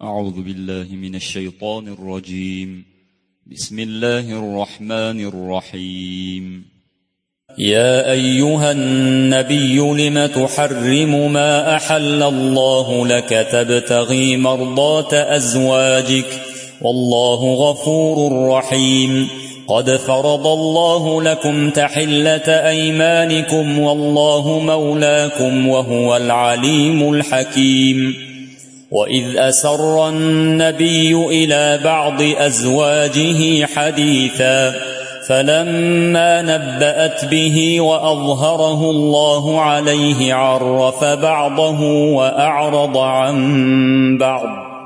أعوذ بالله من الشيطان الرجيم. بسم الله الرحمن الرحيم. يا أيها النبي لم تحرم ما أحل الله لك تبتغي مرضات أزواجك والله غفور رحيم. قد فرض الله لكم تحلة أيمانكم والله مولاكم وهو العليم الحكيم. وإذ أسر النبي إلى بعض أزواجه حديثا فلما نبأت به وأظهره الله عليه عرف بعضه وأعرض عن بعض.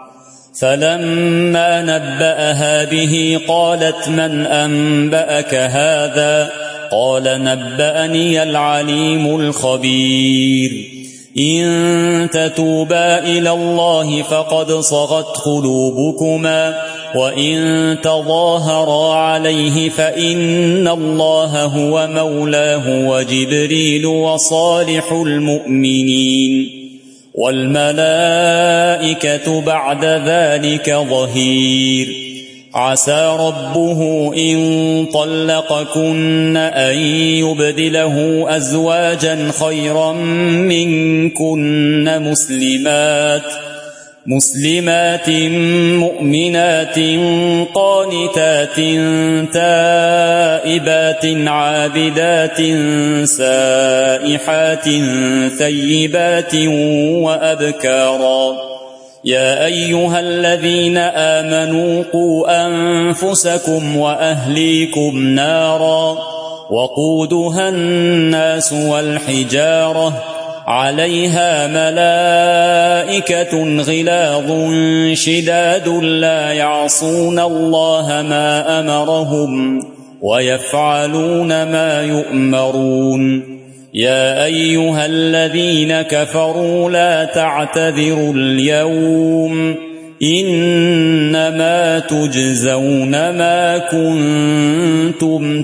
فلما نبأها به قالت من أنبأك هذا؟ قال نبأني العليم الخبير. إن تتوبا إلى الله فقد صغت قلوبكما وإن تظاهرا عليه فإن الله هو مولاه وجبريل وصالح المؤمنين والملائكة بعد ذلك ظهير. عسى ربه إن طلقكن أن يبدله أزواجا خيرا منكن مسلمات مؤمنات قانتات تائبات عابدات سائحات ثيبات وأبكارا. يا أيها الذين آمنوا قوا أنفسكم وأهليكم نارا وقودها الناس والحجارة عليها ملائكة غلاظ شداد لا يعصون الله ما أمرهم ويفعلون ما يؤمرون. يا أيها الذين كفروا لا تعتذروا اليوم إنما تجزون ما كنتم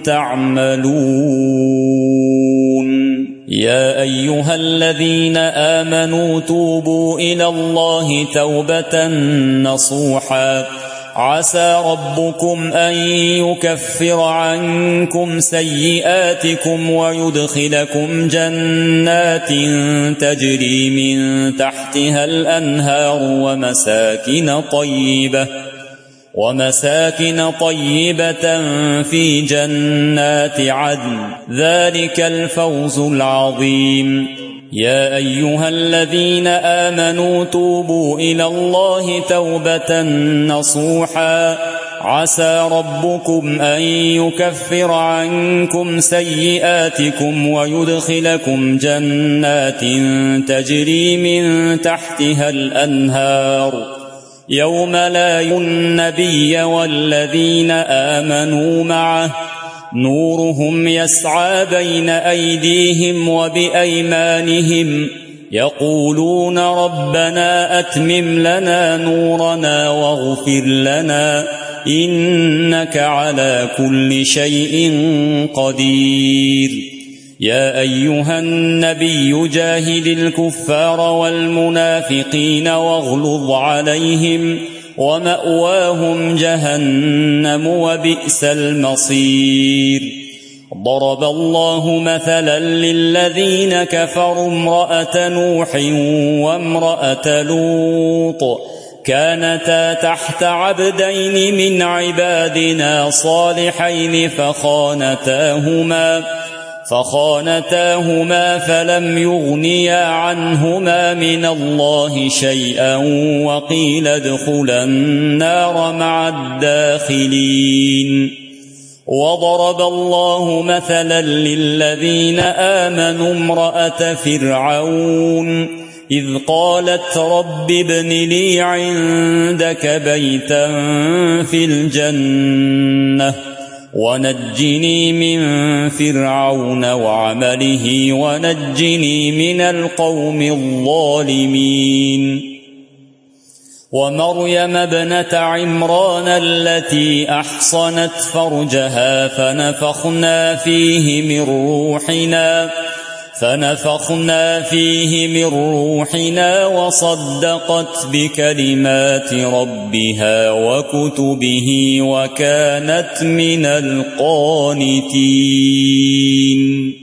تعملون. يا أيها الذين آمنوا توبوا إلى الله توبة نصوحا عسى ربكم أن يكفر عنكم سيئاتكم ويدخلكم جنات تجري من تحتها الأنهار ومساكن طيبة في جنات عدن ذلك الفوز العظيم. يا أيها الذين آمنوا توبوا إلى الله توبة نصوحا عسى ربكم أن يكفر عنكم سيئاتكم ويدخلكم جنات تجري من تحتها الأنهار يوم لا ينفع النبي والذين آمنوا معه نورهم يسعى بين أيديهم وبأيمانهم يقولون ربنا أتمم لنا نورنا واغفر لنا إنك على كل شيء قدير. يا أيها النبي جاهد الكفار والمنافقين واغلظ عليهم ومأواهم جهنم وبئس المصير. ضرب الله مثلا للذين كفروا امرأة نوح وامرأة لوط كانتا تحت عبدين من عبادنا صالحين فخانتاهما فلم يغنيا عنهما من الله شيئا وقيل ادخلا النار مع الداخلين. وضرب الله مثلا للذين آمنوا امرأة فرعون إذ قالت رب ابن لي عندك بيتا في الجنة ونجني من فرعون وعمله ونجني من القوم الظالمين. ومريم ابنة عمران التي أحصنت فرجها فنفخنا فيه من روحنا فنفخنا فيه من روحنا وصدقت بكلمات ربها وكتبه وكانت من القانتين.